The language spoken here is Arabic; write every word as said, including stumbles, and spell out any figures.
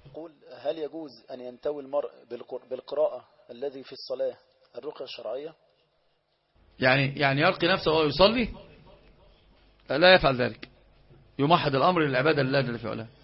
يقول هل يجوز أن ينتوي المرء بالقراءة الذي في الصلاة الرقية الشرعية؟ يعني يعني يلقي نفسه وهو يصلي؟ لا يفعل ذلك، يمحض الأمر للعبادة لله جل في علاه.